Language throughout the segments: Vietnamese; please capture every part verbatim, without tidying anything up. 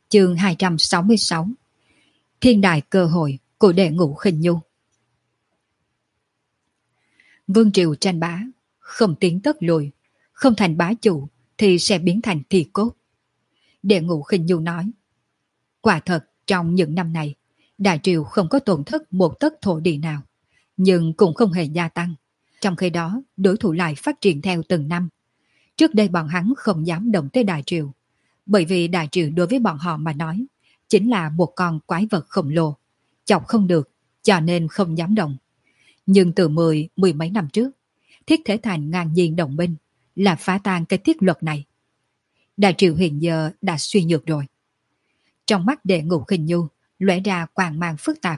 Chương hai trăm sáu mươi sáu. Thiên đại cơ hội của Đệ Ngũ Khinh Nhu. Vương triều tranh bá, không tiến tất lùi, không thành bá chủ thì sẽ biến thành thi cốt. Đệ Ngũ Khinh Nhu nói, quả thật trong những năm này, đại triều không có tổn thất một tấc thổ địa nào, nhưng cũng không hề gia tăng. Trong khi đó, đối thủ lại phát triển theo từng năm. Trước đây bọn hắn không dám động tới đại triều, bởi vì đại triều đối với bọn họ mà nói, chính là một con quái vật khổng lồ, chọc không được, cho nên không dám động. Nhưng từ mười, mười mấy năm trước, Thiết Thế Thành ngang nhiên đồng minh, là phá tan cái thiết luật này. Đại triều hiện giờ đã suy nhược rồi. Trong mắt Đệ Ngũ Khinh Nhu lóe ra quang mang phức tạp.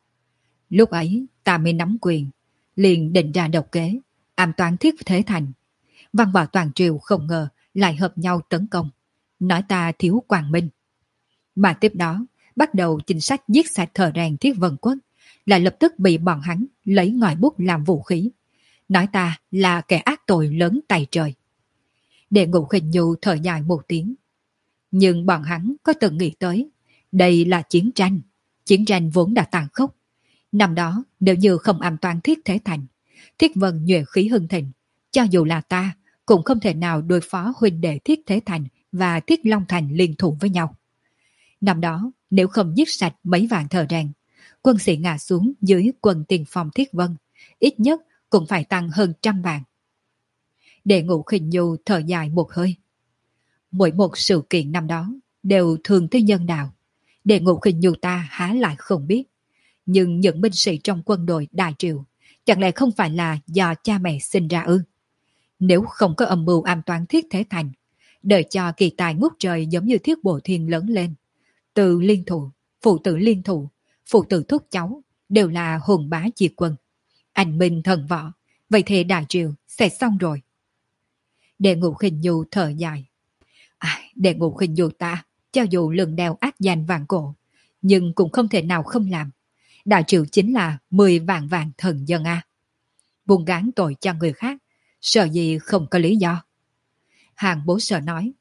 Lúc ấy ta mới nắm quyền, liền định ra độc kế, ám toán Thiết Thế Thành. Văn võ toàn triều không ngờ lại hợp nhau tấn công, nói ta thiếu quang minh. Mà tiếp đó bắt đầu chính sách giết sạch thợ rèn Thiết Vân Quốc, lại lập tức bị bọn hắn lấy ngòi bút làm vũ khí, nói ta là kẻ ác tội lớn tay trời. Đệ Ngũ Khinh Nhu thở dài một tiếng. Nhưng bọn hắn có từng nghĩ tới, đây là chiến tranh, chiến tranh vốn đã tàn khốc. Năm đó nếu như không ám toán Thiết Thế Thành, Thiết Vân nhuệ khí hưng thịnh, cho dù là ta cũng không thể nào đối phó huynh đệ Thiết Thế Thành và Thiết Long Thành liên thủ với nhau. Năm đó nếu không giết sạch mấy vạn thợ rèn, quân sĩ ngã xuống dưới quân tiền phong Thiết Vân, ít nhất cũng phải tăng hơn trăm vạn. Đệ Ngũ Khinh Nhu thở dài một hơi. Mỗi một sự kiện năm đó đều thường tới nhân đạo. Đệ Ngũ Khinh Nhu ta há lại không biết. Nhưng những binh sĩ trong quân đội Đại Triều chẳng lẽ không phải là do cha mẹ sinh ra ư? Nếu không có âm mưu ám toán Thiết Thế Thành, đợi cho kỳ tài ngút trời giống như Thiết Bộ Thiên lớn lên, từ liên thủ, phụ tử liên thủ, phụ tử thúc cháu đều là hùng bá diệt quân, anh minh thần võ, vậy thì Đại Triều sẽ xong rồi. Đệ Ngũ Khinh Nhu thở dài. À, Đệ Ngũ Khinh Nhu ta, cho dù lừng đeo ác danh vạn cổ, nhưng cũng không thể nào không làm. Đại Triều chính là mười vạn vạn thần dân a. Buông gán tội cho người khác, sợ gì không có lý do. Hàng Bố Sở nói.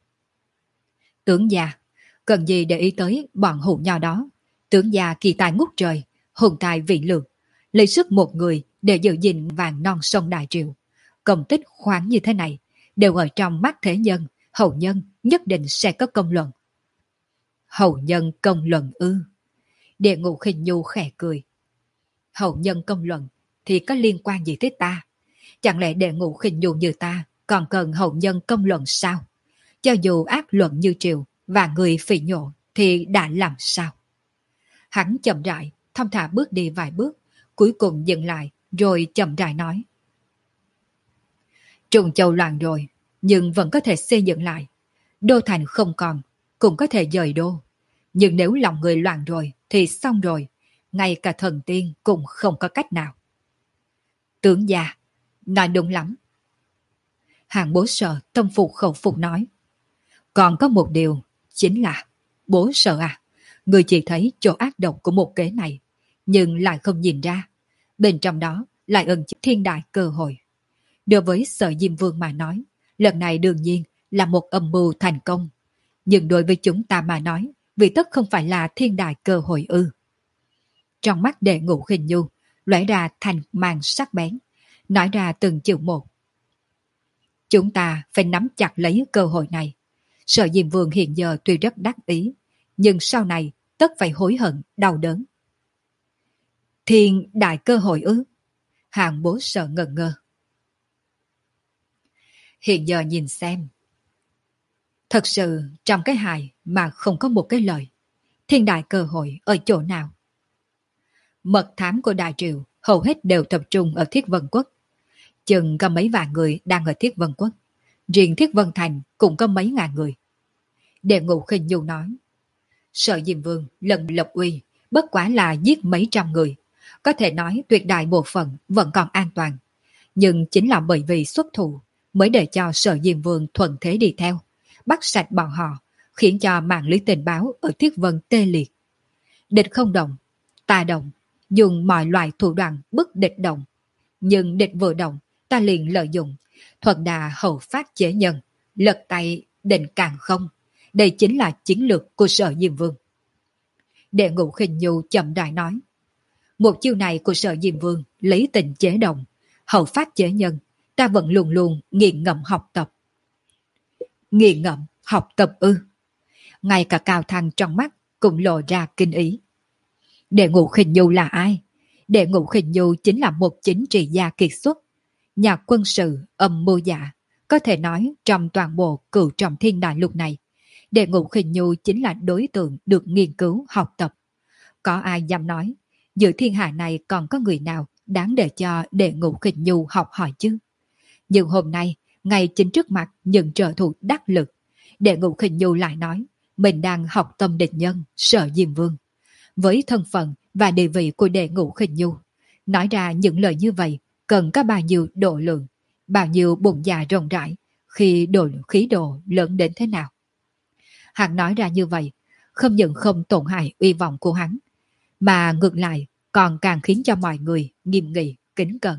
Tướng già, cần gì để ý tới bọn hủ nho đó. Tướng già kỳ tài ngút trời, hùng tài vị lược, lấy sức một người để giữ gìn vàng non sông Đại Triều. Công tích khoáng như thế này, đều ở trong mắt thế nhân, hậu nhân nhất định sẽ có công luận. Hậu nhân công luận ư? Đệ Ngũ Khinh Nhu khẽ cười. Hậu nhân công luận thì có liên quan gì tới ta? Chẳng lẽ Đệ Ngũ Khinh Nhu như ta còn cần hậu nhân công luận sao? Cho dù ác luận như triều và người phỉ nhổ thì đã làm sao? Hắn chậm rãi, thong thả bước đi vài bước, cuối cùng dừng lại rồi chậm rãi nói. Trùng Châu loạn rồi, nhưng vẫn có thể xây dựng lại. Đô thành không còn, cũng có thể dời đô. Nhưng nếu lòng người loạn rồi thì xong rồi, ngay cả thần tiên cũng không có cách nào. Tướng già, nói đúng lắm. Hàng Bố Sở tâm phục khẩu phục nói. Còn có một điều, chính là, Bố Sở à, người chỉ thấy chỗ ác độc của một kế này, nhưng lại không nhìn ra, bên trong đó lại ẩn chứa thiên đại cơ hội. Đối với Sở Diêm Vương mà nói, lần này đương nhiên là một âm mưu thành công. Nhưng đối với chúng ta mà nói, vì tất không phải là thiên đại cơ hội ư. Trong mắt Đệ Ngũ Khinh Nhu lóe ra thành màn sắc bén, nói ra từng chữ một. Chúng ta phải nắm chặt lấy cơ hội này. Sở Diêm Vương hiện giờ tuy rất đắc ý, nhưng sau này tất phải hối hận, đau đớn. Thiên đại cơ hội ư? Hàng Bố Sở ngần ngơ. Hiện giờ nhìn xem. Thật sự trong cái hài mà không có một cái lời. Thiên đại cơ hội ở chỗ nào? Mật thám của Đại Triều hầu hết đều tập trung ở Thiết Vân Quốc. Chừng có mấy vạn người đang ở Thiết Vân Quốc. Riêng Thiết Vân Thành cũng có mấy ngàn người. Đệ Ngũ Khinh Nhu nói. Sở Diêm Vương lần lập uy bất quá là giết mấy trăm người. Có thể nói tuyệt đại bộ phận vẫn còn an toàn. Nhưng chính là bởi vì xuất thủ mới để cho Sở Diêm Vương thuận thế đi theo, bắt sạch bọn họ, khiến cho mạng lưới tình báo ở Thiết Vân tê liệt. Địch không động, ta động, dùng mọi loại thủ đoạn bức địch động. Nhưng địch vừa động, ta liền lợi dụng, thuận đà hậu phát chế nhân, lật tay định càng không, Đây chính là chiến lược của Sở Diêm Vương. Đệ Ngũ Khinh Nhu chậm rãi nói. Một chiêu này của Sở Diêm Vương lấy tình chế đồng, hậu phát chế nhân, ta vẫn luôn luôn nghiền ngẫm học tập. Nghiền ngẫm học tập ư? Ngay cả Cao Thăng trong mắt cũng lộ ra kinh ý. Đệ Ngũ Khinh Nhu là ai? Đệ Ngũ Khinh Nhu chính là một chính trị gia kiệt xuất, nhà quân sự âm mưu dạ, có thể nói trong toàn bộ cửu trọng thiên đại lục này, Đệ Ngũ Khinh Nhu chính là đối tượng được nghiên cứu học tập. Có ai dám nói giữa thiên hạ này còn có người nào đáng để cho Đệ Ngũ Khinh Nhu học hỏi chứ? Nhưng hôm nay, ngay chính trước mặt những trợ thủ đắc lực, Đệ Ngũ Khinh Nhu lại nói mình đang học tâm địch nhân Sở Diêm Vương. Với thân phận và địa vị của Đệ Ngũ Khinh Nhu, nói ra những lời như vậy cần có bao nhiêu độ lượng, bao nhiêu bụng dạ rộng rãi, khi độ khí độ lớn đến thế nào. Hắn nói ra như vậy, không những không tổn hại uy vọng của hắn, mà ngược lại còn càng khiến cho mọi người nghiêm nghị, kính cẩn.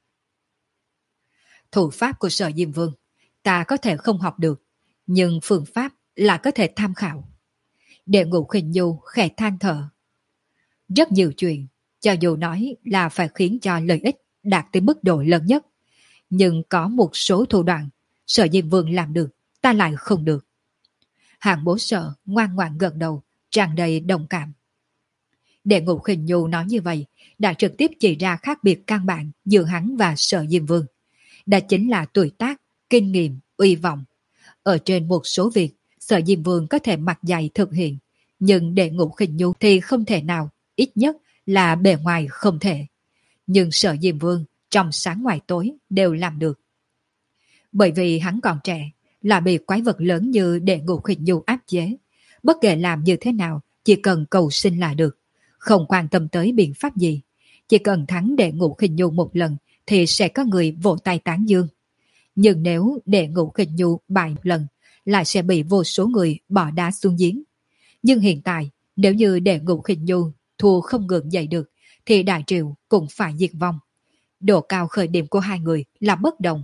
Thủ pháp của Sở Diêm Vương, ta có thể không học được, nhưng phương pháp là có thể tham khảo. Đệ Ngũ Khinh Nhu khẽ than thở. Rất nhiều chuyện, cho dù nói là phải khiến cho lợi ích đạt tới mức độ lớn nhất, nhưng có một số thủ đoạn Sở Diêm Vương làm được, ta lại không được. Hạng Bố Sở ngoan ngoãn gật đầu, tràn đầy đồng cảm. Đệ Ngũ Khinh Nhu nói như vậy đã trực tiếp chỉ ra khác biệt căn bản giữa hắn và Sở Diêm Vương. Đó chính là tuổi tác, kinh nghiệm, uy vọng. Ở trên một số việc, Sở Diêm Vương có thể mặt dày thực hiện, nhưng Đệ Ngũ Khinh Nhu thì không thể nào, ít nhất là bề ngoài không thể. Nhưng Sở Diêm Vương trong sáng ngoài tối đều làm được. Bởi vì hắn còn trẻ, là bị quái vật lớn như Đệ Ngũ Khinh Nhu áp chế. Bất kể làm như thế nào, chỉ cần cầu sinh là được, không quan tâm tới biện pháp gì. Chỉ cần thắng Đệ Ngũ Khinh Nhu một lần thì sẽ có người vỗ tay tán dương. Nhưng nếu Đệ Ngũ Khinh Nhu bại một lần, lại sẽ bị vô số người bỏ đá xuống giếng. Nhưng hiện tại, nếu như Đệ Ngũ Khinh Nhu thua không ngừng dậy được, thì Đại Triều cũng phải diệt vong. Độ cao khởi điểm của hai người là bất đồng.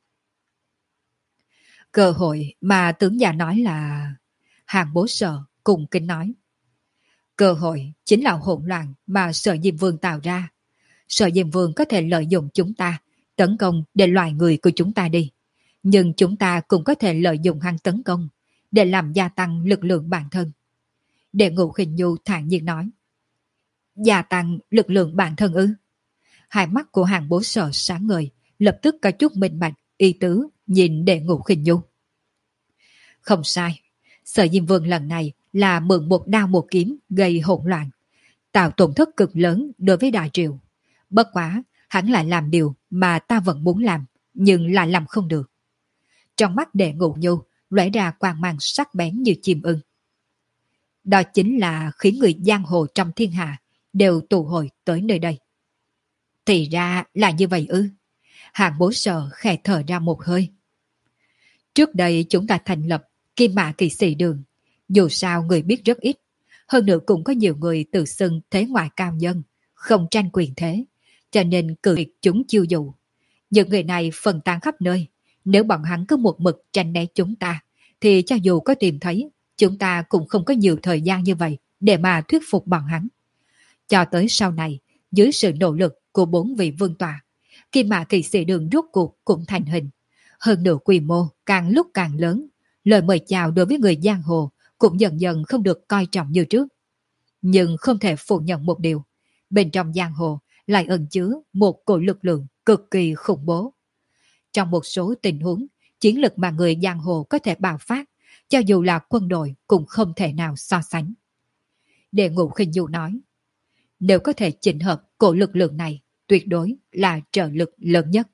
Cơ hội mà tướng già nói là... Hạng Bố Sở cùng kính nói. Cơ hội chính là hỗn loạn mà Sở Diêm Vương tạo ra. Sở Diêm Vương có thể lợi dụng chúng ta, tấn công để loại người của chúng ta đi. Nhưng chúng ta cũng có thể lợi dụng hắn tấn công, để làm gia tăng lực lượng bản thân. Đệ Ngũ Khinh Nhu thản nhiên nói. Gia tăng lực lượng bản thân ư? Hai mắt của Hạng Bố Sở sáng ngời, lập tức có chút minh bạch, y tứ nhìn Đệ Ngũ Khinh Nhu. Không sai, Sở Diêm Vương lần này là mượn một đao một kiếm gây hỗn loạn, tạo tổn thất cực lớn đối với Đại Triều. Bất quá, hắn lại làm điều mà ta vẫn muốn làm, nhưng lại làm không được. Trong mắt Đệ Ngũ Nhu lóe ra quang mang sắc bén như chim ưng. Đó chính là khiến người giang hồ trong thiên hạ đều tụ hội tới nơi đây. Thì ra là như vậy ư? Hạng Bố Sở khẽ thở ra một hơi. Trước đây chúng ta thành lập Kim Mã Kỵ Sĩ Đường. Dù sao người biết rất ít. Hơn nữa cũng có nhiều người tự xưng thế ngoại cao nhân, không tranh quyền thế, cho nên cự tuyệt chúng chiêu dụ. Những người này phân tán khắp nơi. Nếu bọn hắn cứ một mực tranh né chúng ta, thì cho dù có tìm thấy, chúng ta cũng không có nhiều thời gian như vậy để mà thuyết phục bọn hắn. Cho tới sau này, dưới sự nỗ lực của bốn vị vương tọa, Kim Mã Kỵ Sĩ Đường rốt cuộc cũng thành hình. Hơn nữa quy mô càng lúc càng lớn, lời mời chào đối với người giang hồ cũng dần dần không được coi trọng như trước. Nhưng không thể phủ nhận một điều, bên trong giang hồ lại ẩn chứa một cỗ lực lượng cực kỳ khủng bố. Trong một số tình huống, chiến lực mà người giang hồ có thể bạo phát, cho dù là quân đội cũng không thể nào so sánh. Đệ Ngũ Khinh Nhu nói, nếu có thể chỉnh hợp cỗ lực lượng này, tuyệt đối là trợ lực lớn nhất.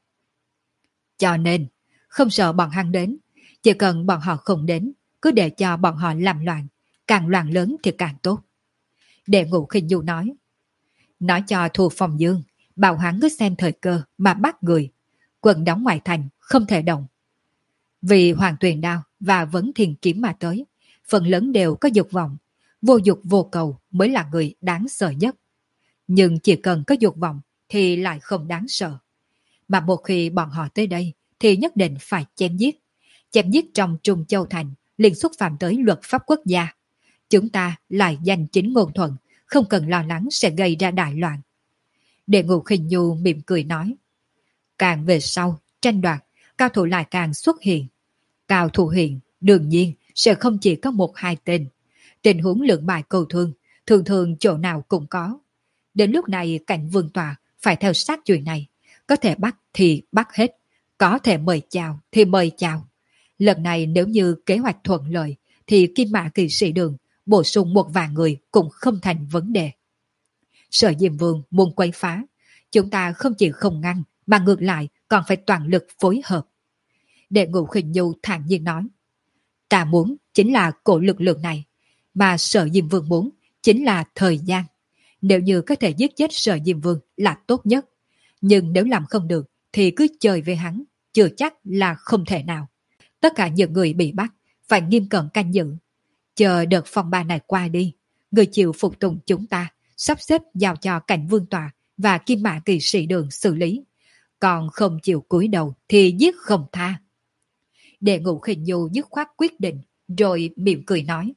Cho nên, không sợ bọn hắn đến, chỉ cần bọn họ không đến, cứ để cho bọn họ làm loạn, càng loạn lớn thì càng tốt. Đệ Ngũ Khinh Nhu nói, nói cho Thu Phong Dương, bảo hắn cứ xem thời cơ mà bắt người, quần đóng ngoại thành không thể động. Vì Hoàng Tuyền Đao và Vấn Thiên Kiếm mà tới, phần lớn đều có dục vọng, vô dục vô cầu mới là người đáng sợ nhất. Nhưng chỉ cần có dục vọng thì lại không đáng sợ. Mà một khi bọn họ tới đây thì nhất định phải chém giết. Chém giết trong Trung Châu Thành liền xúc phạm tới luật pháp quốc gia. Chúng ta lại danh chính ngôn thuận, không cần lo lắng sẽ gây ra đại loạn. Đệ Ngũ Khinh Nhu mỉm cười nói, càng về sau, tranh đoạt, cao thủ lại càng xuất hiện. Cao thủ hiện, đương nhiên, sẽ không chỉ có một hai tên. Tình huống lượng bại cầu thương, thường thường chỗ nào cũng có. Đến lúc này cảnh vương tòa phải theo sát chuyện này. Có thể bắt thì bắt hết, có thể mời chào thì mời chào. Lần này nếu như kế hoạch thuận lợi, thì Kim Mã Kỵ Sĩ Đường bổ sung một vài người cũng không thành vấn đề. Sở Diêm Vương muốn quấy phá, chúng ta không chỉ không ngăn, mà ngược lại còn phải toàn lực phối hợp. Đệ Ngũ Khinh Nhu thản nhiên nói, ta muốn chính là cổ lực lượng này, mà Sở Diêm Vương muốn chính là thời gian. Nếu như có thể giết chết Sở Diêm Vương là tốt nhất, nhưng nếu làm không được thì cứ chơi với hắn, chưa chắc là không thể nào. Tất cả những người bị bắt phải nghiêm cẩn canh giữ, chờ đợt phong ba này qua đi, người chịu phục tùng chúng ta sắp xếp giao cho cảnh vương tòa và Kim Mã Kỵ Sĩ Đường xử lý, còn không chịu cúi đầu thì giết không tha. Đệ Ngũ Khinh Nhu dứt khoát quyết định, rồi mỉm cười nói,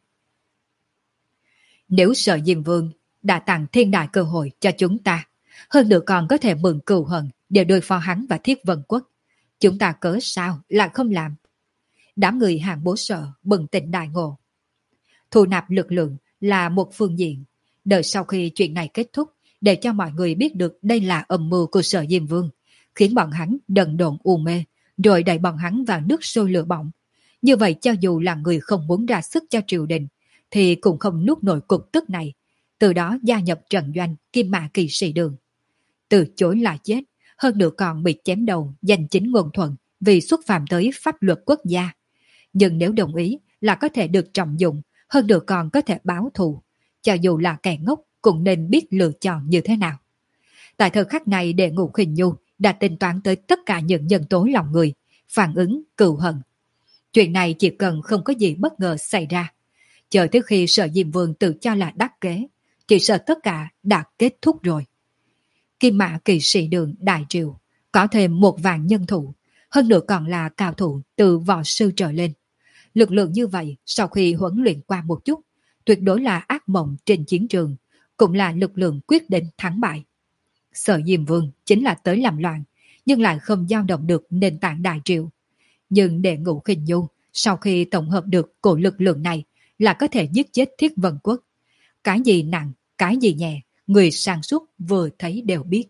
nếu Sở Diêm Vương đã tặng thiên đại cơ hội cho chúng ta, hơn nữa còn có thể mượn cừu hận để đối phó hắn và Thiết Vân Quốc, chúng ta cớ sao lại không làm? Đám người Hàn Bố Sở bừng tỉnh đại ngộ. Thu nạp lực lượng là một phương diện, đợi sau khi chuyện này kết thúc, để cho mọi người biết được đây là âm mưu của Sở Diêm Vương, khiến bọn hắn đần độn u mê, rồi đẩy bọn hắn vào nước sôi lửa bỏng. Như vậy cho dù là người không muốn ra sức cho triều đình, thì cũng không nuốt nổi cục tức này, từ đó gia nhập trận doanh Kim Mã Kỵ Sĩ Đường. Từ chối là chết, hơn nữa còn bị chém đầu danh chính ngôn thuận vì xúc phạm tới pháp luật quốc gia. Nhưng nếu đồng ý là có thể được trọng dụng, hơn nữa còn có thể báo thù, cho dù là kẻ ngốc cũng nên biết lựa chọn như thế nào. Tại thời khắc này, Đệ Ngũ Khinh Nhu đã tính toán tới tất cả những nhân tố lòng người, phản ứng cừu hận. Chuyện này chỉ cần không có gì bất ngờ xảy ra, chờ tới khi Sở Diêm Vương tự cho là đắc kế, chỉ sợ tất cả đã kết thúc rồi. Kim Mã Kỵ Sĩ Đường đại triều có thêm một vạn nhân thủ, hơn nữa còn là cao thủ từ võ sư trở lên. Lực lượng như vậy sau khi huấn luyện qua một chút, tuyệt đối là ác mộng trên chiến trường, cũng là lực lượng quyết định thắng bại. Sở Diêm Vương chính là tới làm loạn, nhưng lại không dao động được nền tảng đại triều. Nhưng Đệ Ngũ Khinh Nhu sau khi tổng hợp được cổ lực lượng này là có thể giết chết Thiết Vân Quốc. Cái gì nặng, cái gì nhẹ, người sáng suốt vừa thấy đều biết.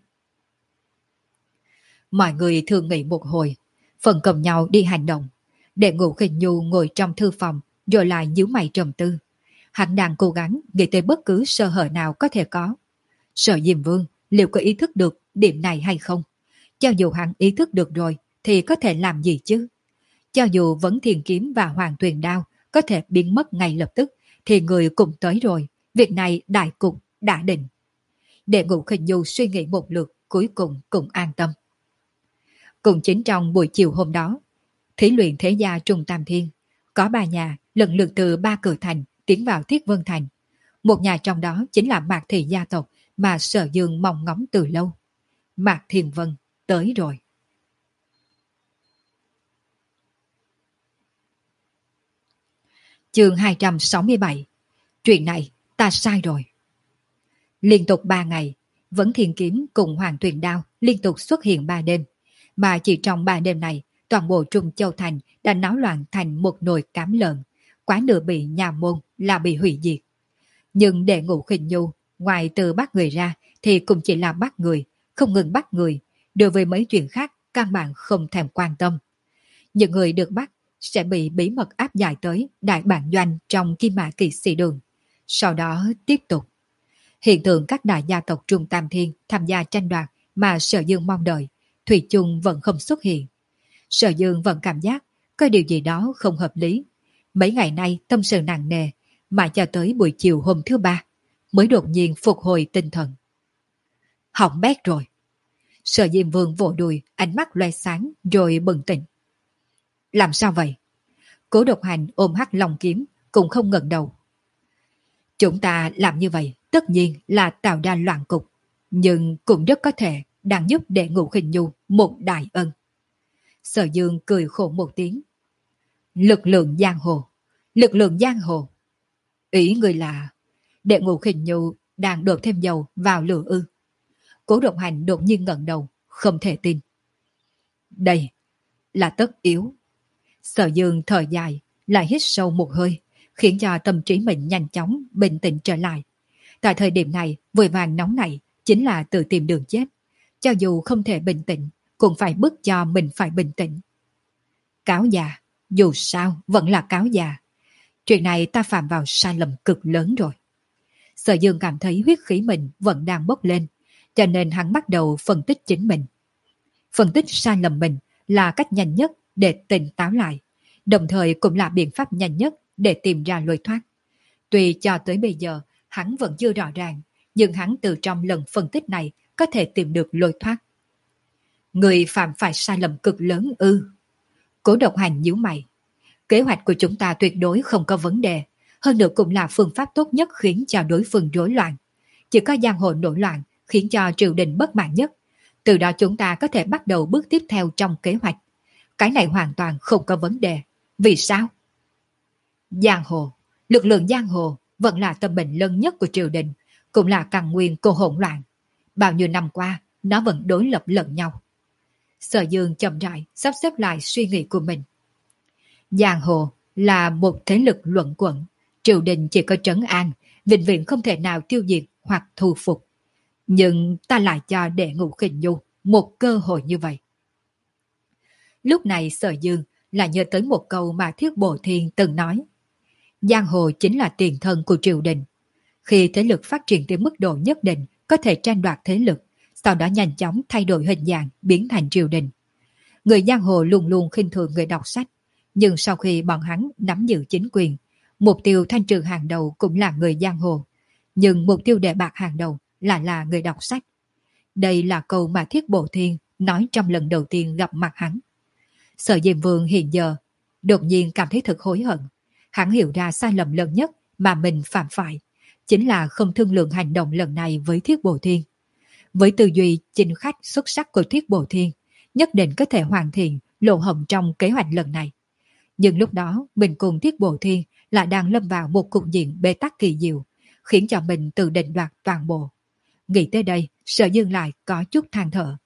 Mọi người thường nghĩ một hồi, phần cầm nhau đi hành động. Đệ Ngũ Khinh Nhu ngồi trong thư phòng, rồi lại nhíu mày trầm tư. Hắn đang cố gắng nghĩ tới bất cứ sơ hở nào có thể có. Sở Diêm Vương liệu có ý thức được điểm này hay không? Cho dù hắn ý thức được rồi, thì có thể làm gì chứ? Cho dù Vấn Thiên Kiếm và Hoàng Tuyền Đao có thể biến mất ngay lập tức, thì người cũng tới rồi. Việc này đại cục đã định. Đệ Ngũ Khinh Nhu suy nghĩ một lượt, cuối cùng cũng an tâm. Cũng chính trong buổi chiều hôm đó, thí luyện thế gia Trung Tam Thiên, có ba nhà lần lượt từ ba cửa thành tiến vào Thiết Vân Thành. Một nhà trong đó chính là Mạc Thị gia tộc mà Sở Dương mong ngóng từ lâu. Mạc Thiên Vân tới rồi. Chương hai trăm sáu mươi bảy. Chuyện này ta sai rồi. Liên tục ba ngày, Vấn Thiên Kiếm cùng Hoàng Tuyền Đao liên tục xuất hiện ba đêm. Mà chỉ trong ba đêm này, toàn bộ Trung Châu Thành đã náo loạn thành một nồi cám lợn, quá nửa bị nhà môn là bị hủy diệt. Nhưng Đệ Ngũ Khinh Nhu, ngoài từ bắt người ra thì cũng chỉ là bắt người, không ngừng bắt người, đối với mấy chuyện khác căn bản không thèm quan tâm. Những người được bắt sẽ bị bí mật áp giải tới đại bản doanh trong Kim Mã Kỵ Sĩ Đường. Sau đó tiếp tục. Hiện tượng các đại gia tộc Trung Tam Thiên tham gia tranh đoạt mà Sở Dương mong đợi, thủy chung vẫn không xuất hiện. Sở Dương vẫn cảm giác có điều gì đó không hợp lý. Mấy ngày nay tâm sự nặng nề, mà cho tới buổi chiều hôm thứ ba mới đột nhiên phục hồi tinh thần. Hỏng bét rồi. Sở Diêm Vương vỗ đùi, ánh mắt loe sáng rồi bừng tỉnh. Làm sao vậy? Cố Độc Hành ôm hắc long kiếm cũng không ngẩng đầu. Chúng ta làm như vậy tất nhiên là tạo ra loạn cục, nhưng cũng rất có thể đang giúp Đệ Ngũ Khinh Nhu một đại ân. Sở Dương cười khổ một tiếng. Lực lượng giang hồ, Lực lượng giang hồ. Ý người là Đệ Ngũ Khinh Nhu đang đổ thêm dầu vào lửa ư? Cố Độc Hành đột nhiên ngẩng đầu, không thể tin. Đây là tất yếu. Sở Dương thở dài, lại hít sâu một hơi, khiến cho tâm trí mình nhanh chóng bình tĩnh trở lại. Tại thời điểm này, vội vàng nóng này chính là tự tìm đường chết. Cho dù không thể bình tĩnh, cũng phải bức cho mình phải bình tĩnh. Cáo già, dù sao vẫn là cáo già. Chuyện này ta phạm vào sai lầm cực lớn rồi. Sở Dương cảm thấy huyết khí mình vẫn đang bốc lên, cho nên hắn bắt đầu phân tích chính mình. Phân tích sai lầm mình là cách nhanh nhất để tỉnh táo lại, đồng thời cũng là biện pháp nhanh nhất để tìm ra lối thoát. Tuy cho tới bây giờ hắn vẫn chưa rõ ràng, nhưng hắn từ trong lần phân tích này có thể tìm được lối thoát. Người phạm phải sai lầm cực lớn ư? Cố Độc Hành nhíu mày. Kế hoạch của chúng ta tuyệt đối không có vấn đề, hơn nữa cũng là phương pháp tốt nhất khiến cho đối phương rối loạn. Chỉ có giang hồ nổi loạn khiến cho triều đình bất mãn nhất. Từ đó chúng ta có thể bắt đầu bước tiếp theo trong kế hoạch. Cái này hoàn toàn không có vấn đề. Vì sao? Giang hồ, lực lượng giang hồ vẫn là tâm bệnh lớn nhất của triều đình, cũng là căn nguyên của hỗn loạn. Bao nhiêu năm qua, nó vẫn đối lập lẫn nhau. Sở Dương chậm rãi sắp xếp lại suy nghĩ của mình. Giang hồ là một thế lực luẩn quẩn, triều đình chỉ có trấn an, vĩnh viễn không thể nào tiêu diệt hoặc thu phục. Nhưng ta lại cho Đệ Ngũ Khinh Nhu một cơ hội như vậy. Lúc này Sở Dương lại nhớ tới một câu mà Thiết Bổ Thiên từng nói. Giang hồ chính là tiền thân của triều đình. Khi thế lực phát triển tới mức độ nhất định có thể tranh đoạt thế lực, sau đó nhanh chóng thay đổi hình dạng biến thành triều đình. Người giang hồ luôn luôn khinh thường người đọc sách, nhưng sau khi bọn hắn nắm giữ chính quyền, mục tiêu thanh trừ hàng đầu cũng là người giang hồ, nhưng mục tiêu đề bạc hàng đầu lại là người đọc sách. Đây là câu mà Thiết Bổ Thiên nói trong lần đầu tiên gặp mặt hắn. Sở Diêm Vương hiện giờ đột nhiên cảm thấy thật hối hận. Hắn hiểu ra sai lầm lớn nhất mà mình phạm phải, chính là không thương lượng hành động lần này với Thiết Bổ Thiên. Với tư duy chinh khách xuất sắc của Thiết Bổ Thiên, nhất định có thể hoàn thiện lỗ hổng trong kế hoạch lần này. Nhưng lúc đó mình cùng Thiết Bổ Thiên lại đang lâm vào một cục diện bế tắc kỳ diệu, khiến cho mình tự định đoạt toàn bộ. Nghĩ tới đây, Sở Dương lại có chút than thở.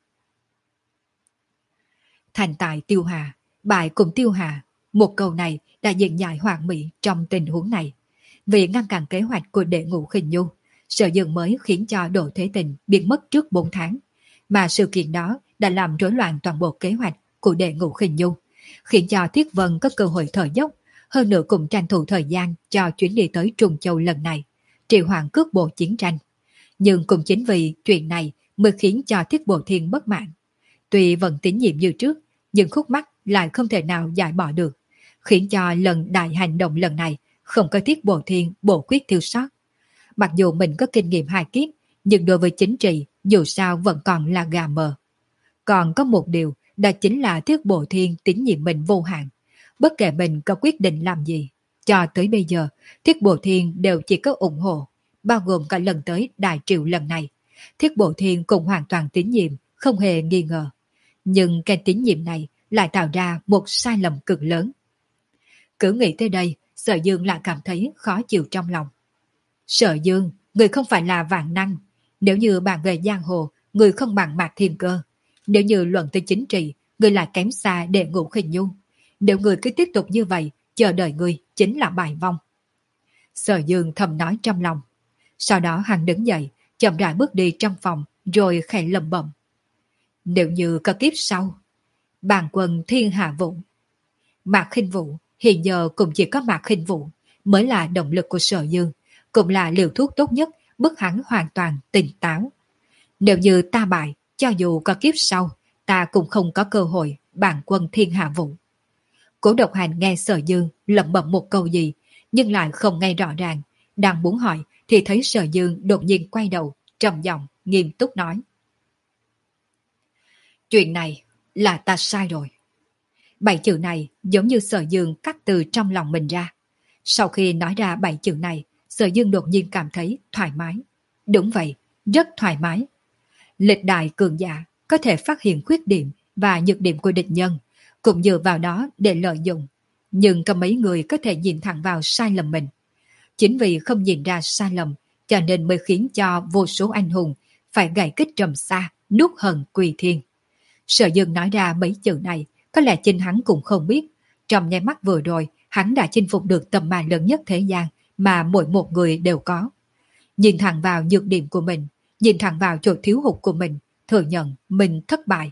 Thành tại tiêu hà, bại cùng tiêu hà. Một câu này đã diễn giải hoàn mỹ trong tình huống này. Vì ngăn cản kế hoạch của Đệ Ngũ Khinh Nhu, Sở Dương mới khiến cho Đỗ Thế Tình biến mất trước bốn tháng. Mà sự kiện đó đã làm rối loạn toàn bộ kế hoạch của Đệ Ngũ Khinh Nhu, khiến cho Thiết Vân có cơ hội thở dốc, hơn nữa cũng tranh thủ thời gian cho chuyến đi tới Trung Châu lần này, trì hoãn cước bộ chiến tranh. Nhưng cũng chính vì chuyện này mới khiến cho Thiết Bổ Thiên bất mãn. Tuy vẫn tín nhiệm như trước, nhưng khúc mắc lại không thể nào giải bỏ được, khiến cho lần đại hành động lần này không có Thiết Bổ Thiên bổ quyết thiếu sót. Mặc dù mình có kinh nghiệm hai kiếp, nhưng đối với chính trị dù sao vẫn còn là gà mờ. Còn có một điều, đó chính là Thiết Bổ Thiên tín nhiệm mình vô hạn. Bất kể mình có quyết định làm gì, cho tới bây giờ Thiết Bổ Thiên đều chỉ có ủng hộ, bao gồm cả lần tới Đại Triệu lần này. Thiết Bổ Thiên cũng hoàn toàn tín nhiệm, không hề nghi ngờ. Nhưng cái tín nhiệm này lại tạo ra một sai lầm cực lớn. Cứ nghĩ tới đây, Sở Dương lại cảm thấy khó chịu trong lòng. Sở Dương, người không phải là vạn năng. Nếu như bàn về giang hồ, người không bằng Mạc Thiên Cơ. Nếu như luận tới chính trị, người lại kém xa Đệ Ngũ Khinh Nhu. Nếu người cứ tiếp tục như vậy, chờ đợi người chính là bại vong. Sở Dương thầm nói trong lòng. Sau đó hắn đứng dậy, chậm rãi bước đi trong phòng, rồi khẽ lẩm bẩm. Nếu như có kiếp sau, bàn quân thiên hạ vũ. Mạc Khinh Vũ, hiện giờ cũng chỉ có Mạc Khinh Vũ mới là động lực của Sở Dương, cũng là liều thuốc tốt nhất bức hắn hoàn toàn tỉnh táo. Nếu như ta bại, cho dù có kiếp sau, ta cũng không có cơ hội bàn quân thiên hạ vũ. Cố Độc Hành nghe Sở Dương lẩm bẩm một câu gì, nhưng lại không nghe rõ ràng. Đang muốn hỏi thì thấy Sở Dương đột nhiên quay đầu, trầm giọng nghiêm túc nói. Chuyện này là ta sai rồi. Bảy chữ này giống như Sở Dương cắt từ trong lòng mình ra. Sau khi nói ra bảy chữ này, Sở Dương đột nhiên cảm thấy thoải mái. Đúng vậy, rất thoải mái. Lịch đại cường giả có thể phát hiện khuyết điểm và nhược điểm của địch nhân, cũng dựa vào đó để lợi dụng. Nhưng có mấy người có thể nhìn thẳng vào sai lầm mình. Chính vì không nhìn ra sai lầm, cho nên mới khiến cho vô số anh hùng phải gãy kích trầm xa, nuốt hận quỳ thiên. Sở Dương nói ra mấy chữ này, có lẽ chính hắn cũng không biết. Trong nháy mắt vừa rồi, hắn đã chinh phục được tầm mà lớn nhất thế gian mà mỗi một người đều có. Nhìn thẳng vào nhược điểm của mình, nhìn thẳng vào chỗ thiếu hụt của mình, thừa nhận mình thất bại.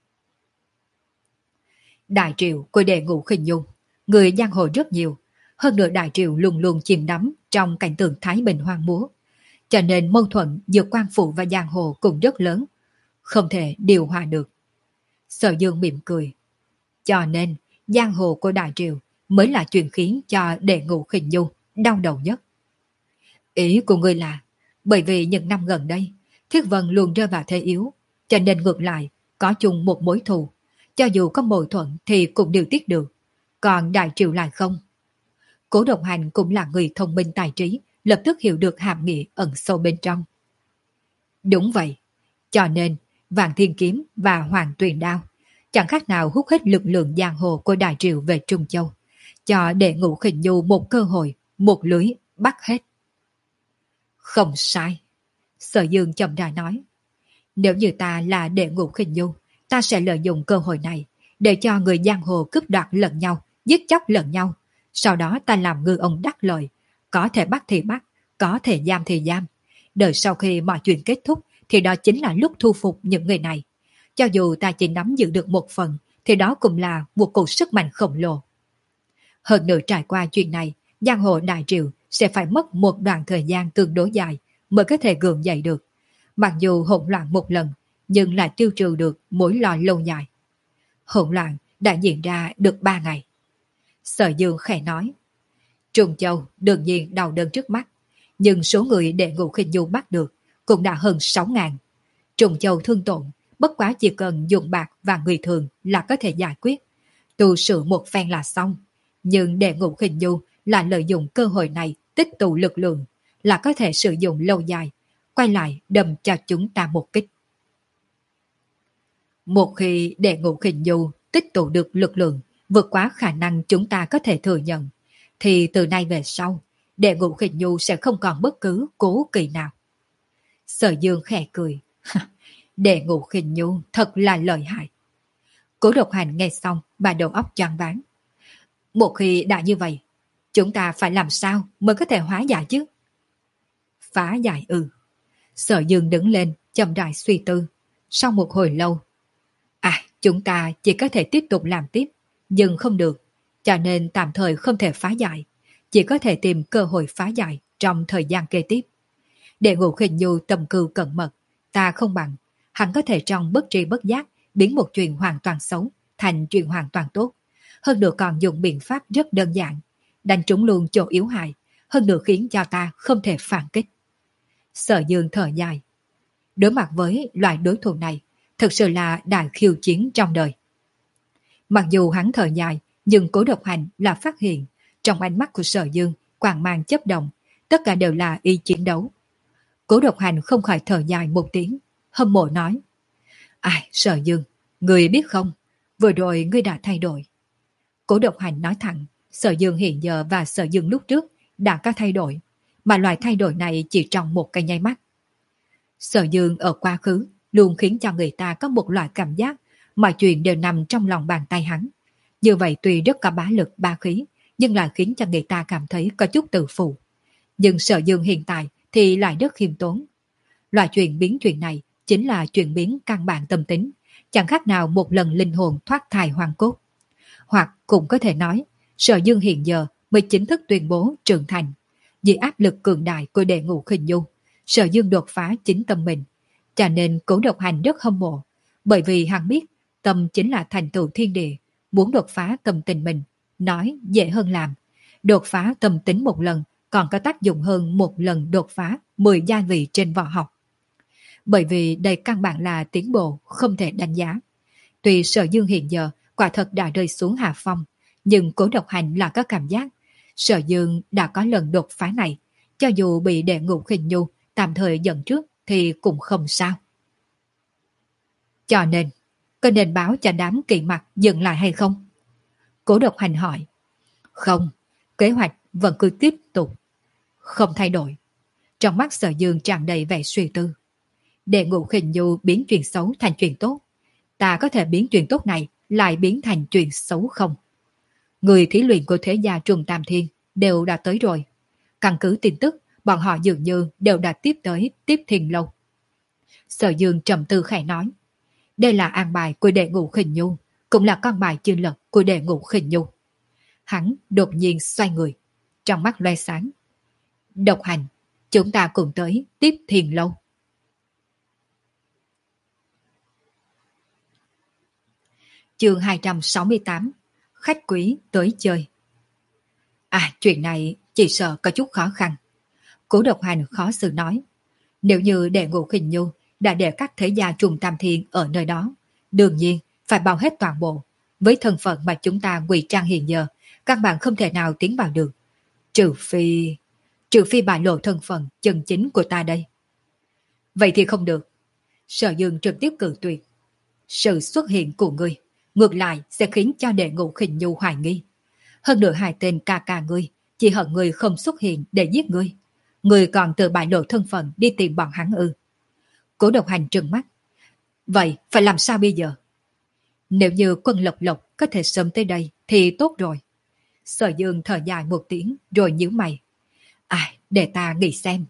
Đại triệu của đệ ngũ khinh nhung, người giang hồ rất nhiều, hơn nữa đại triệu luôn luôn chìm đắm trong cảnh tượng thái bình hoang múa, cho nên mâu thuẫn giữa quan phủ và giang hồ cũng rất lớn, không thể điều hòa được. Sở Dương mỉm cười, cho nên giang hồ của đại triệu mới là chuyện khiến cho đệ ngũ khinh nhung đau đầu nhất. Ý của ngươi là bởi vì những năm gần đây Thiết Vân luôn rơi vào thế yếu, cho nên ngược lại có chung một mối thù, cho dù có mâu thuẫn thì cũng điều tiết được, còn đại triệu lại không. Cố Độc Hành cũng là người thông minh tài trí, lập tức hiểu được hàm nghĩa ẩn sâu bên trong. Đúng vậy, cho nên Vạn Thiên Kiếm và Hoàng Tuyền Đao chẳng khác nào hút hết lực lượng giang hồ của đại triệu về Trung Châu, cho đệ ngũ khinh nhu một cơ hội, một lưới bắt hết. Không sai, Sở Dương chậm rãi nói. Nếu như ta là đệ ngũ khinh nhu, ta sẽ lợi dụng cơ hội này để cho người giang hồ cướp đoạt lẫn nhau, giết chóc lẫn nhau. Sau đó ta làm ngư ông đắc lợi, có thể bắt thì bắt, có thể giam thì giam. Đợi sau khi mọi chuyện kết thúc thì đó chính là lúc thu phục những người này. Cho dù ta chỉ nắm giữ được một phần thì đó cũng là một cuộc sức mạnh khổng lồ. Hơn nữa trải qua chuyện này, giang hồ đại triệu sẽ phải mất một đoạn thời gian tương đối dài mới có thể gượng dậy được. Mặc dù hỗn loạn một lần, nhưng lại tiêu trừ được mối lo lâu dài. Hỗn loạn đã diễn ra được ba ngày. Sở Dương khẽ nói, Trung Châu đương nhiên đau đớn trước mắt, nhưng số người đệ ngũ khinh nhu bắt được cũng đã hơn sáu ngàn. Trung Châu thương tổn, bất quá chỉ cần dùng bạc và người thường là có thể giải quyết. Tu sự một phen là xong, nhưng đệ ngũ khinh nhu là lợi dụng cơ hội này tích tụ lực lượng, là có thể sử dụng lâu dài, quay lại đâm cho chúng ta một kích. Một khi đệ ngũ khinh nhu tích tụ được lực lượng vượt quá khả năng chúng ta có thể thừa nhận, thì từ nay về sau, đệ ngũ khinh nhu sẽ không còn bất cứ cố kỵ nào. Sở Dương khẽ cười. Đệ ngũ khinh nhu thật là lợi hại. Cố Độc Hành nghe xong bà đầu óc choáng váng. Một khi đã như vậy, chúng ta phải làm sao mới có thể hóa giải chứ? Phá giải ư? Sở Dương đứng lên chậm rãi suy tư. Sau một hồi lâu, à, chúng ta chỉ có thể tiếp tục làm tiếp, nhưng không được, cho nên tạm thời không thể phá giải, chỉ có thể tìm cơ hội phá giải trong thời gian kế tiếp. Đệ ngũ khinh nhu tầm cư cẩn mật, ta không bằng, hắn có thể trong bất tri bất giác biến một chuyện hoàn toàn xấu thành chuyện hoàn toàn tốt. Hơn nữa còn dùng biện pháp rất đơn giản, đánh trúng luôn chỗ yếu hại, hơn nữa khiến cho ta không thể phản kích. Sở Dương thở dài. Đối mặt với loại đối thủ này, thực sự là đại khiêu chiến trong đời. Mặc dù hắn thở dài, nhưng Cố Độc Hành là phát hiện, trong ánh mắt của Sở Dương, quang mang chấp động, tất cả đều là ý chiến đấu. Cố Độc Hành không khỏi thở dài một tiếng, hâm mộ nói. Ai, Sở Dương, người biết không, vừa rồi ngươi đã thay đổi. Cố Độc Hành nói thẳng, Sở Dương hiện giờ và Sở Dương lúc trước đã có thay đổi, mà loại thay đổi này chỉ trong một cái nháy mắt. Sở Dương ở quá khứ luôn khiến cho người ta có một loại cảm giác mọi chuyện đều nằm trong lòng bàn tay hắn. Như vậy tuy rất có bá lực bá khí, nhưng lại khiến cho người ta cảm thấy có chút tự phụ. Nhưng Sở Dương hiện tại thì lại rất khiêm tốn. Loại chuyện biến chuyện này chính là chuyện biến căn bản tâm tính, chẳng khác nào một lần linh hồn thoát thai hoàn cốt. Hoặc cũng có thể nói, Sở Dương hiện giờ mới chính thức tuyên bố trưởng thành. Vì áp lực cường đại của đệ ngũ khinh nhu, Sở Dương đột phá chính tâm mình, cho nên Cố Độc Hành rất hâm mộ, bởi vì hắn biết tâm chính là thành tựu thiên địa, muốn đột phá tâm tình mình, nói dễ hơn làm. Đột phá tâm tính một lần còn có tác dụng hơn một lần đột phá mười gia vị trên võ học. Bởi vì đây căn bản là tiến bộ không thể đánh giá. Tuy Sở Dương hiện giờ quả thật đã rơi xuống hạ phong, nhưng Cố Độc Hành là có cảm giác Sở Dương đã có lần đột phá này, cho dù bị đệ ngũ khinh nhu tạm thời dẫn trước thì cũng không sao. Cho nên, có nên báo cho đám kỵ mặt dừng lại hay không? Cố Độc Hành hỏi. Không, kế hoạch vẫn cứ tiếp tục. Không thay đổi. Trong mắt Sở Dương tràn đầy vẻ suy tư. Để Ngũ Khinh Nhu biến chuyện xấu thành chuyện tốt, ta có thể biến chuyện tốt này lại biến thành chuyện xấu không? Người thí luyện của thế gia Trùng Tam Thiên đều đã tới rồi. Căn cứ tin tức, bọn họ dường như đều đã tiếp tới Tiếp Thiên Lâu. Sở Dương trầm tư khẽ nói. Đây là an bài của đệ Ngũ Khinh Nhu, cũng là con bài chưa lật của đệ Ngũ Khinh Nhu. Hắn đột nhiên xoay người, trong mắt loe sáng. Độc Hành, chúng ta cùng tới Tiếp Thiên Lâu. Chương hai trăm sáu mươi tám. Khách quý tới chơi. À, chuyện này chỉ sợ có chút khó khăn. Cố Độc Hành khó xử nói. Nếu như đệ Ngũ Khinh Nhu đã để các thế gia Trùng Tam Thiên ở nơi đó, đương nhiên phải bao hết toàn bộ. Với thân phận mà chúng ta ngụy trang hiện giờ, các bạn không thể nào tiến vào được. Trừ phi... Trừ phi bại lộ thân phận chân chính của ta đây. Vậy thì không được. Sở Dương trực tiếp cự tuyệt. Sự xuất hiện của ngươi ngược lại sẽ khiến cho đệ Ngũ Khinh Nhu hoài nghi. Hơn nữa hai tên ca ca ngươi chỉ hận ngươi không xuất hiện để giết ngươi. Ngươi còn tự bại lộ thân phận đi tìm bọn hắn ư? Cố Độc Hành trừng mắt. Vậy phải làm sao bây giờ? Nếu như Quân Lộc Lộc có thể sớm tới đây thì tốt rồi. Sở Dương thở dài một tiếng rồi nhíu mày. À, để ta nghĩ xem.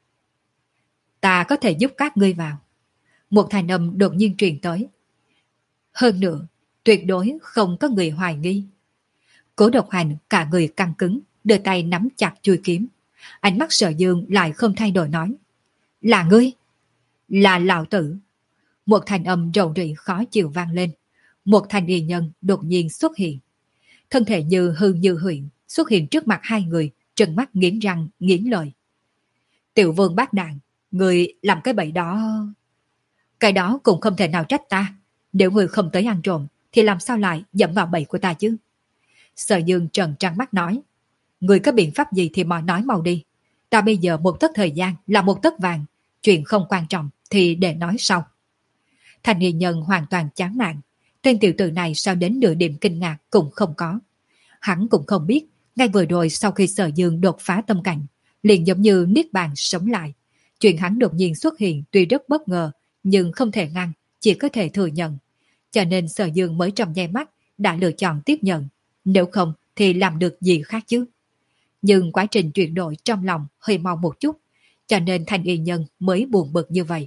Ta có thể giúp các ngươi vào. Một thanh âm đột nhiên truyền tới. Hơn nữa, tuyệt đối không có người hoài nghi. Cố Độc Hành cả người căng cứng, đưa tay nắm chặt chuôi kiếm. Ánh mắt Sở Dương lại không thay đổi nói. Là ngươi? Là lão tử. Một thanh âm rầu rĩ khó chịu vang lên. Một thanh y nhân đột nhiên xuất hiện. Thân thể như hư như huyện xuất hiện trước mặt hai người, trừng mắt nghiến răng nghiến lợi. Tiểu Vương bác đạn, người làm cái bẫy đó... Cái đó cũng không thể nào trách ta. Nếu người không tới ăn trộm thì làm sao lại dẫm vào bẫy của ta chứ? Sở Dương trần trắng mắt nói. Người có biện pháp gì thì mà nói mau đi. Ta bây giờ một tấc thời gian là một tấc vàng. Chuyện không quan trọng thì để nói sau. Thành niên nhân hoàn toàn chán nản. Tên tiểu tử này sao đến nửa điểm kinh ngạc cũng không có. Hắn cũng không biết, ngay vừa rồi sau khi Sở Dương đột phá tâm cảnh, liền giống như niết bàn sống lại. Chuyện hắn đột nhiên xuất hiện tuy rất bất ngờ, nhưng không thể ngăn, chỉ có thể thừa nhận. Cho nên Sở Dương mới trong nháy mắt đã lựa chọn tiếp nhận. Nếu không thì làm được gì khác chứ? Nhưng quá trình chuyển đổi trong lòng hơi mau một chút, cho nên Thanh Y Nhân mới buồn bực như vậy.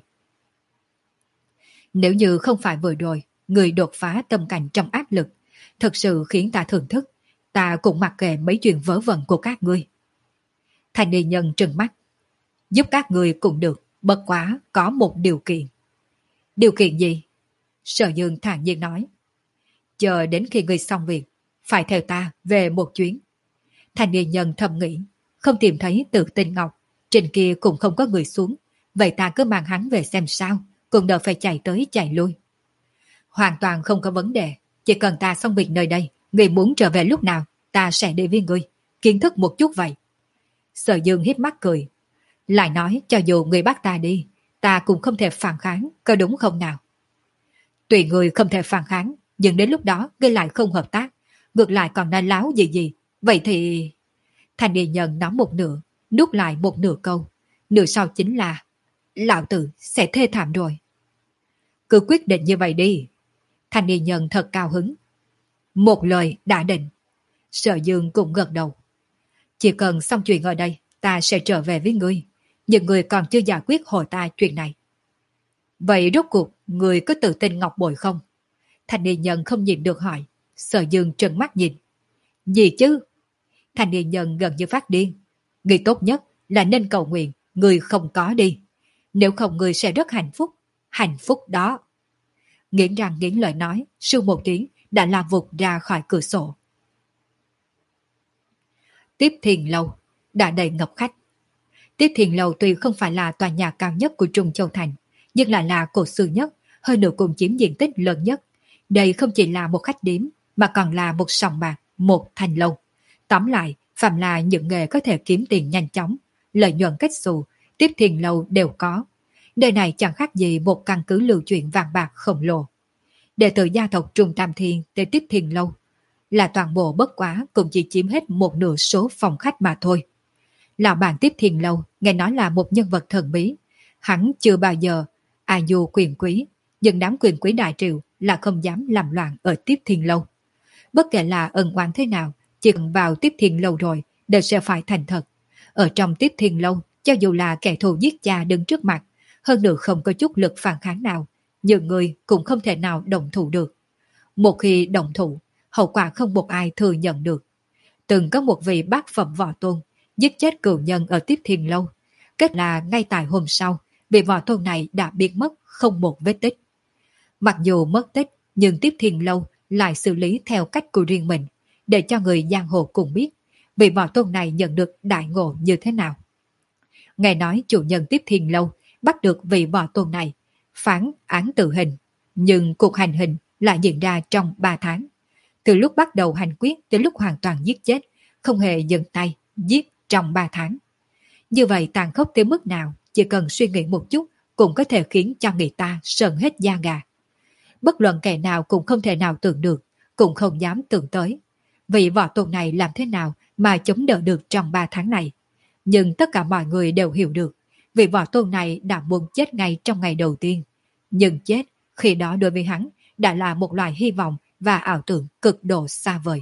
Nếu như không phải vừa rồi, người đột phá tâm cảnh trong áp lực, thật sự khiến ta thưởng thức, ta cũng mặc kệ mấy chuyện vớ vẩn của các ngươi. Thanh Y Nhân trừng mắt. Giúp các ngươi cũng được, bất quá có một điều kiện. Điều kiện gì? Sở Dương thản nhiên nói. Chờ đến khi ngươi xong việc, phải theo ta về một chuyến. Thanh Y Nhân thầm nghĩ, không tìm thấy Tự Tinh Ngọc, trên kia cũng không có người xuống, vậy ta cứ mang hắn về xem sao, cũng đỡ phải chạy tới chạy lui. Hoàn toàn không có vấn đề, chỉ cần ta xong việc nơi đây, ngươi muốn trở về lúc nào, ta sẽ đi với ngươi, kiến thức một chút vậy. Sở Dương hít mắt cười, lại nói cho dù ngươi bắt ta đi, ta cũng không thể phản kháng, có đúng không nào? Tùy ngươi không thể phản kháng, nhưng đến lúc đó ngươi lại không hợp tác, ngược lại còn nói láo gì gì, vậy thì... Thanh Y Nhân nói một nửa, nuốt lại một nửa câu, nửa sau chính là lão tử sẽ thê thảm rồi. Cứ quyết định như vậy đi. Thanh Y Nhân thật cao hứng. Một lời đã định. Sở Dương cũng gật đầu. Chỉ cần xong chuyện ở đây, ta sẽ trở về với ngươi, nhưng ngươi còn chưa giải quyết hồi ta chuyện này. Vậy rốt cuộc ngươi có tự tin ngọc bội không? Thanh Y Nhân không nhìn được hỏi. Sở Dương trừng mắt nhìn. Gì chứ? Thanh Y Nhân gần như phát điên. Ngươi tốt nhất là nên cầu nguyện ngươi không có đi. Nếu không ngươi sẽ rất hạnh phúc. Hạnh phúc đó. Nghiến răng nghiến lợi nói, sưu một tiếng đã la vụt ra khỏi cửa sổ. Tiếp Thiên Lâu đã đầy ngập khách. Tiếp Thiên Lâu tuy không phải là tòa nhà cao nhất của Trung Châu Thành, nhưng lại là cổ xưa nhất, hơn nữa cũng chiếm diện tích lớn nhất. Đây không chỉ là một khách điếm, mà còn là một sòng bạc, một thành lâu. Tóm lại, phạm là những nghề có thể kiếm tiền nhanh chóng, lợi nhuận kết xù, Tiếp Thiên Lâu đều có. Đời này chẳng khác gì một căn cứ lưu chuyển vàng bạc khổng lồ. Đệ tử gia tộc Trung Tam Thiên tới Tiếp Thiên Lâu, là toàn bộ bất quá cũng chỉ chiếm hết một nửa số phòng khách mà thôi. Lão bản Tiếp Thiên Lâu nghe nói là một nhân vật thần bí, hắn chưa bao giờ à dù quyền quý, nhưng đám quyền quý đại triều là không dám làm loạn ở Tiếp Thiên Lâu. Bất kể là ân oán thế nào, chỉ cần vào Tiếp Thiên Lâu rồi đều sẽ phải thành thật. Ở trong Tiếp Thiên Lâu, cho dù là kẻ thù giết cha đứng trước mặt, hơn nữa không có chút lực phản kháng nào, nhiều người cũng không thể nào động thủ được. Một khi động thủ, hậu quả không một ai thừa nhận được. Từng có một vị bát phẩm võ tôn giết chết cựu nhân ở Tiếp Thiên Lâu, kết là ngay tại hôm sau, vị võ tôn này đã biến mất không một vết tích. Mặc dù mất tích, nhưng Tiếp Thiên Lâu lại xử lý theo cách của riêng mình, để cho người giang hồ cùng biết vị võ tôn này nhận được đại ngộ như thế nào. Nghe nói chủ nhân Tiếp Thiên Lâu bắt được vị võ tôn này, phán án tử hình, nhưng cuộc hành hình lại diễn ra trong ba tháng. Từ lúc bắt đầu hành quyết đến lúc hoàn toàn giết chết, không hề dừng tay, giết trong ba tháng. Như vậy tàn khốc tới mức nào, chỉ cần suy nghĩ một chút cũng có thể khiến cho người ta sợn hết da gà. Bất luận kẻ nào cũng không thể nào tưởng được, cũng không dám tưởng tới. Vị võ tôn này làm thế nào mà chống đỡ được trong ba tháng này? Nhưng tất cả mọi người đều hiểu được, vị võ tôn này đã muốn chết ngay trong ngày đầu tiên. Nhưng chết, khi đó đối với hắn, đã là một loại hy vọng và ảo tưởng cực độ xa vời.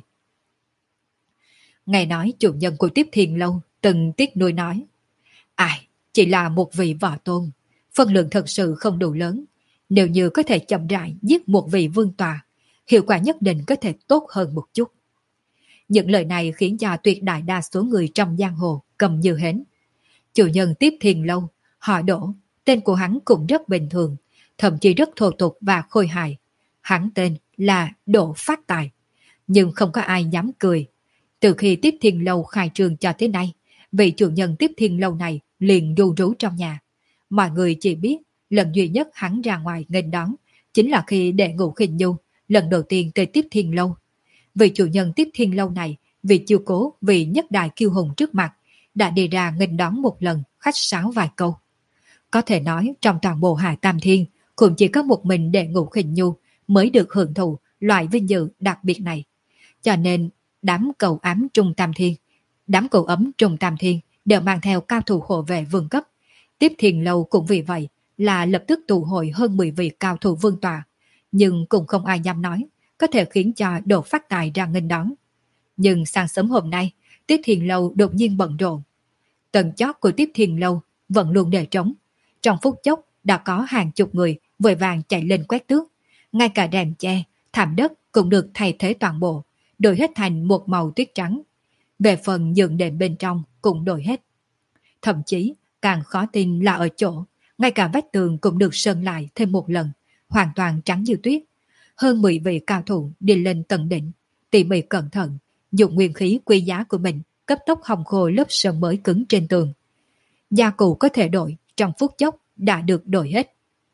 Nghe nói chủ nhân của Tiếp Thiên Lâu từng tiếc nuối nói, ai, chỉ là một vị võ tôn, phân lượng thật sự không đủ lớn. Nếu như có thể chậm rãi giết một vị vương tòa, hiệu quả nhất định có thể tốt hơn một chút. Những lời này khiến cho tuyệt đại đa số người trong giang hồ cầm như hến. Chủ nhân Tiếp Thiên Lâu, họ Đỗ, tên của hắn cũng rất bình thường, thậm chí rất thô tục và khôi hài. Hắn tên là Đỗ Phát Tài, nhưng không có ai dám cười. Từ khi Tiếp Thiên Lâu khai trương cho tới nay, vị chủ nhân Tiếp Thiên Lâu này liền ru rú trong nhà. Mọi người chỉ biết lần duy nhất hắn ra ngoài nghênh đón chính là khi Đệ Ngũ Khinh Nhu lần đầu tiên tới Tiếp Thiên Lâu. Vị chủ nhân Tiếp Thiên Lâu này vì chiêu cố vị nhất đại kiêu hùng trước mặt đã đi ra nghênh đón một lần, khách sáo vài câu. Có thể nói trong toàn bộ Hải Tam Thiên cũng chỉ có một mình Đệ Ngũ Khinh Nhu mới được hưởng thụ loại vinh dự đặc biệt này. Cho nên đám cầu ám Trung Tam Thiên, đám cầu ấm Trung Tam Thiên đều mang theo cao thủ hộ vệ vương cấp. Tiếp Thiên Lâu cũng vì vậy là lập tức tụ hội hơn mười vị cao thủ vương tòa, nhưng cũng không ai dám nói có thể khiến cho Đỗ Phát Tài ra nghênh đón. Nhưng sáng sớm hôm nay, Tiếp Thiên Lâu đột nhiên bận rộn. Tầng chót của Tiếp Thiên Lâu vẫn luôn để trống. Trong phút chốc đã có hàng chục người vội vàng chạy lên quét tước. Ngay cả rèm che, thảm đất cũng được thay thế toàn bộ, đổi hết thành một màu tuyết trắng. Về phần giường đệm bên trong cũng đổi hết. Thậm chí càng khó tin là ở chỗ, ngay cả vách tường cũng được sơn lại thêm một lần, hoàn toàn trắng như tuyết. Hơn mười vị cao thủ đi lên tận đỉnh, tỉ mỉ cẩn thận, dùng nguyên khí quý giá của mình cấp tốc hòng khô lớp sơn mới cứng trên tường. Gia cụ có thể đổi, trong phút chốc đã được đổi hết.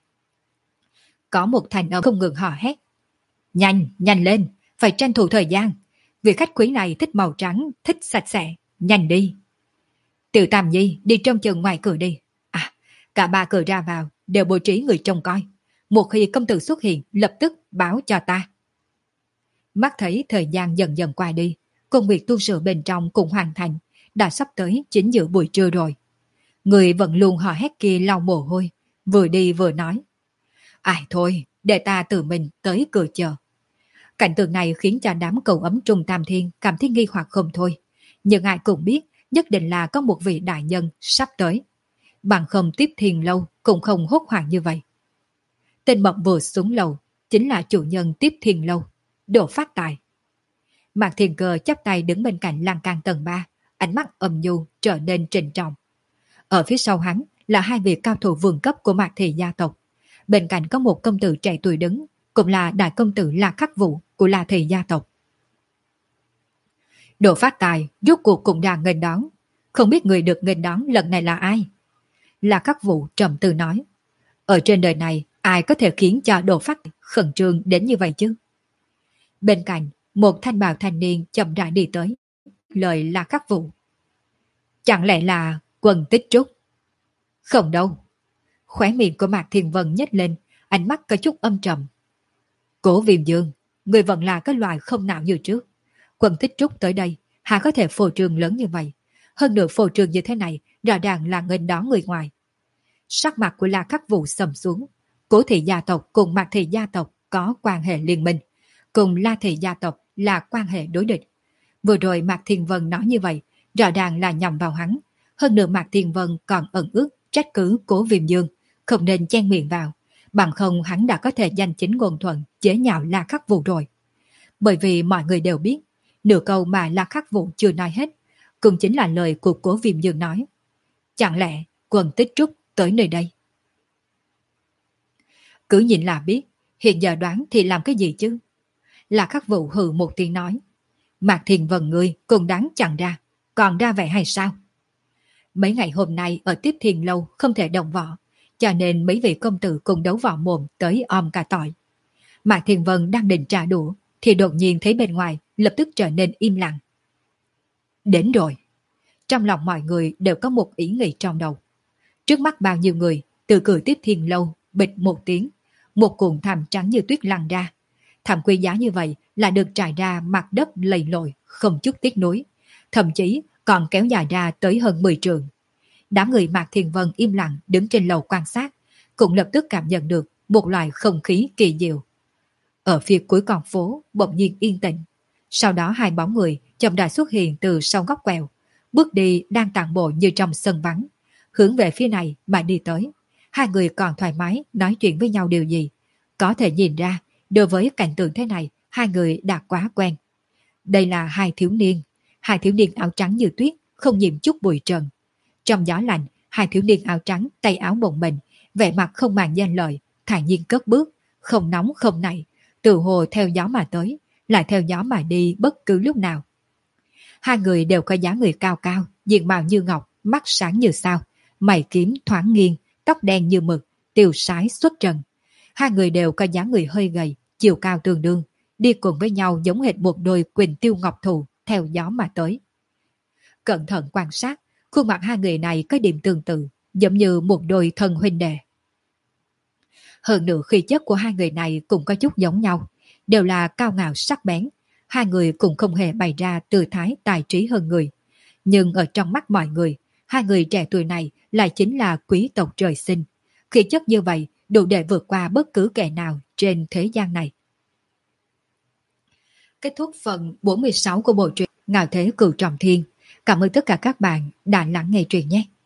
Có một thành âm không ngừng hò hét. Nhanh, nhanh lên, phải tranh thủ thời gian. Vị khách quý này thích màu trắng, thích sạch sẽ, nhanh đi. Tiểu Tam Nhi đi trông chừng ngoài cửa đi. À, cả ba cửa ra vào đều bố trí người trông coi. Một khi công tử xuất hiện, lập tức báo cho ta. Mắt thấy thời gian dần dần qua đi, công việc tu sửa bên trong cũng hoàn thành, đã sắp tới chính giữa buổi trưa rồi. Người vẫn luôn hò hét kia lau mồ hôi, vừa đi vừa nói. Ai thôi, để ta tự mình tới cửa chờ. Cảnh tượng này khiến cho đám cầu ấm Trung Tam Thiên cảm thấy nghi hoặc không thôi. Nhưng ai cũng biết nhất định là có một vị đại nhân sắp tới. Bằng không Tiếp Thiên Lâu cũng không hốt hoảng như vậy. Tên mập vừa xuống lầu chính là chủ nhân Tiếp Thiên Lâu, Đỗ Phát Tài. Mạc Thiên Cơ chắp tay đứng bên cạnh lan can tầng ba, ánh mắt âm nhu trở nên trịnh trọng. Ở phía sau hắn là hai vị cao thủ vương cấp của Mạc Thị gia tộc. Bên cạnh có một công tử trẻ tuổi đứng, cũng là đại công tử La Khắc Vũ của La Thị gia tộc. Đỗ Phát Tài rốt cuộc cũng đang nghênh đón, không biết người được nghênh đón lần này là ai. La Khắc Vũ trầm tư nói, ở trên đời này ai có thể khiến cho Đỗ Phát khẩn trương đến như vậy chứ? Bên cạnh, một thanh bào thanh niên chậm rãi đi tới, lời La Khắc Vũ. Chẳng lẽ là Quần Tích Trúc? Không đâu. Khóe miệng của Mạc Thiên Vân nhếch lên, ánh mắt có chút âm trầm. Cố Viêm Dương, người vẫn là cái loài không nào như trước, Quân Tích Trúc tới đây, hà có thể phô trương lớn như vậy. Hơn nữa phô trương như thế này, rõ ràng là nghênh đón người ngoài. Sắc mặt của La Khắc Vũ sầm xuống. Cố thị gia tộc cùng Mạc thị gia tộc có quan hệ liên minh, cùng La thị gia tộc là quan hệ đối địch. Vừa rồi Mạc Thiên Vân nói như vậy, rõ ràng là nhằm vào hắn. Hơn nữa Mạc Thiên Vân còn ẩn ức trách cứ Cố Viêm Dương, không nên chen miệng vào, bằng không hắn đã có thể giành chính ngôn thuận chế nhạo La Khắc Vũ rồi. Bởi vì mọi người đều biết, nửa câu mà La Khắc Vũ chưa nói hết, cũng chính là lời của Cố Viêm Dương nói. Chẳng lẽ Quân Tích Trúc tới nơi đây? Cứ nhìn là biết, hiện giờ đoán thì làm cái gì chứ? La Khắc Vũ hừ một tiếng nói. Mạc Thiên Vân ngươi cũng đáng chẳng ra, còn ra vẻ hay sao? Mấy ngày hôm nay ở Tiếp Thiên Lâu không thể đồng võ, cho nên mấy vị công tử cùng đấu võ mồm tới om cả tỏi. Mạc Thiên Vân đang định trả đũa, thì đột nhiên thấy bên ngoài lập tức trở nên im lặng. Đến rồi. Trong lòng mọi người đều có một ý nghĩ trong đầu. Trước mắt bao nhiêu người, từ cửa Tiếp Thiên Lâu, bịch một tiếng, một cuộn thảm trắng như tuyết lăn ra. Thảm quý giá như vậy là được trải ra mặt đất lầy lội, không chút tiếc nuối, thậm chí còn kéo dài ra tới hơn mười trường. Đám người Mạc Thiên Vân im lặng đứng trên lầu quan sát, cũng lập tức cảm nhận được một loại không khí kỳ diệu. Ở phía cuối con phố bỗng nhiên yên tĩnh. Sau đó hai bóng người chậm rãi xuất hiện từ sau góc quẹo, bước đi đang tản bộ như trong sân vắng, hướng về phía này mà đi tới. Hai người còn thoải mái nói chuyện với nhau điều gì. Có thể nhìn ra, đối với cảnh tượng thế này, hai người đã quá quen. Đây là hai thiếu niên, hai thiếu niên áo trắng như tuyết, không nhiễm chút bụi trần. Trong gió lạnh, hai thiếu niên áo trắng tay áo bồng bềnh, vẻ mặt không màng danh lợi, thản nhiên cất bước, không nóng không nảy, từ hồ theo gió mà tới, lại theo gió mà đi bất cứ lúc nào. Hai người đều có dáng người cao cao, diện mạo như ngọc, mắt sáng như sao, mày kiếm thoáng nghiêng, tóc đen như mực, tiêu sái xuất trần. Hai người đều có dáng người hơi gầy, chiều cao tương đương, đi cùng với nhau giống hệt một đôi Quỳnh Tiêu Ngọc Thụ theo gió mà tới. Cẩn thận quan sát, khuôn mặt hai người này có điểm tương tự, giống như một đôi thân huynh đệ. Hơn nữa khí chất của hai người này cũng có chút giống nhau, đều là cao ngạo sắc bén. Hai người cũng không hề bày ra tư thái tài trí hơn người. Nhưng ở trong mắt mọi người, hai người trẻ tuổi này lại chính là quý tộc trời sinh. Khí chất như vậy đủ để vượt qua bất cứ kẻ nào trên thế gian này. Kết thúc phần bốn mươi sáu của bộ truyện Ngạo Thế Cửu Trọng Thiên. Cảm ơn tất cả các bạn đã lắng nghe truyện nhé.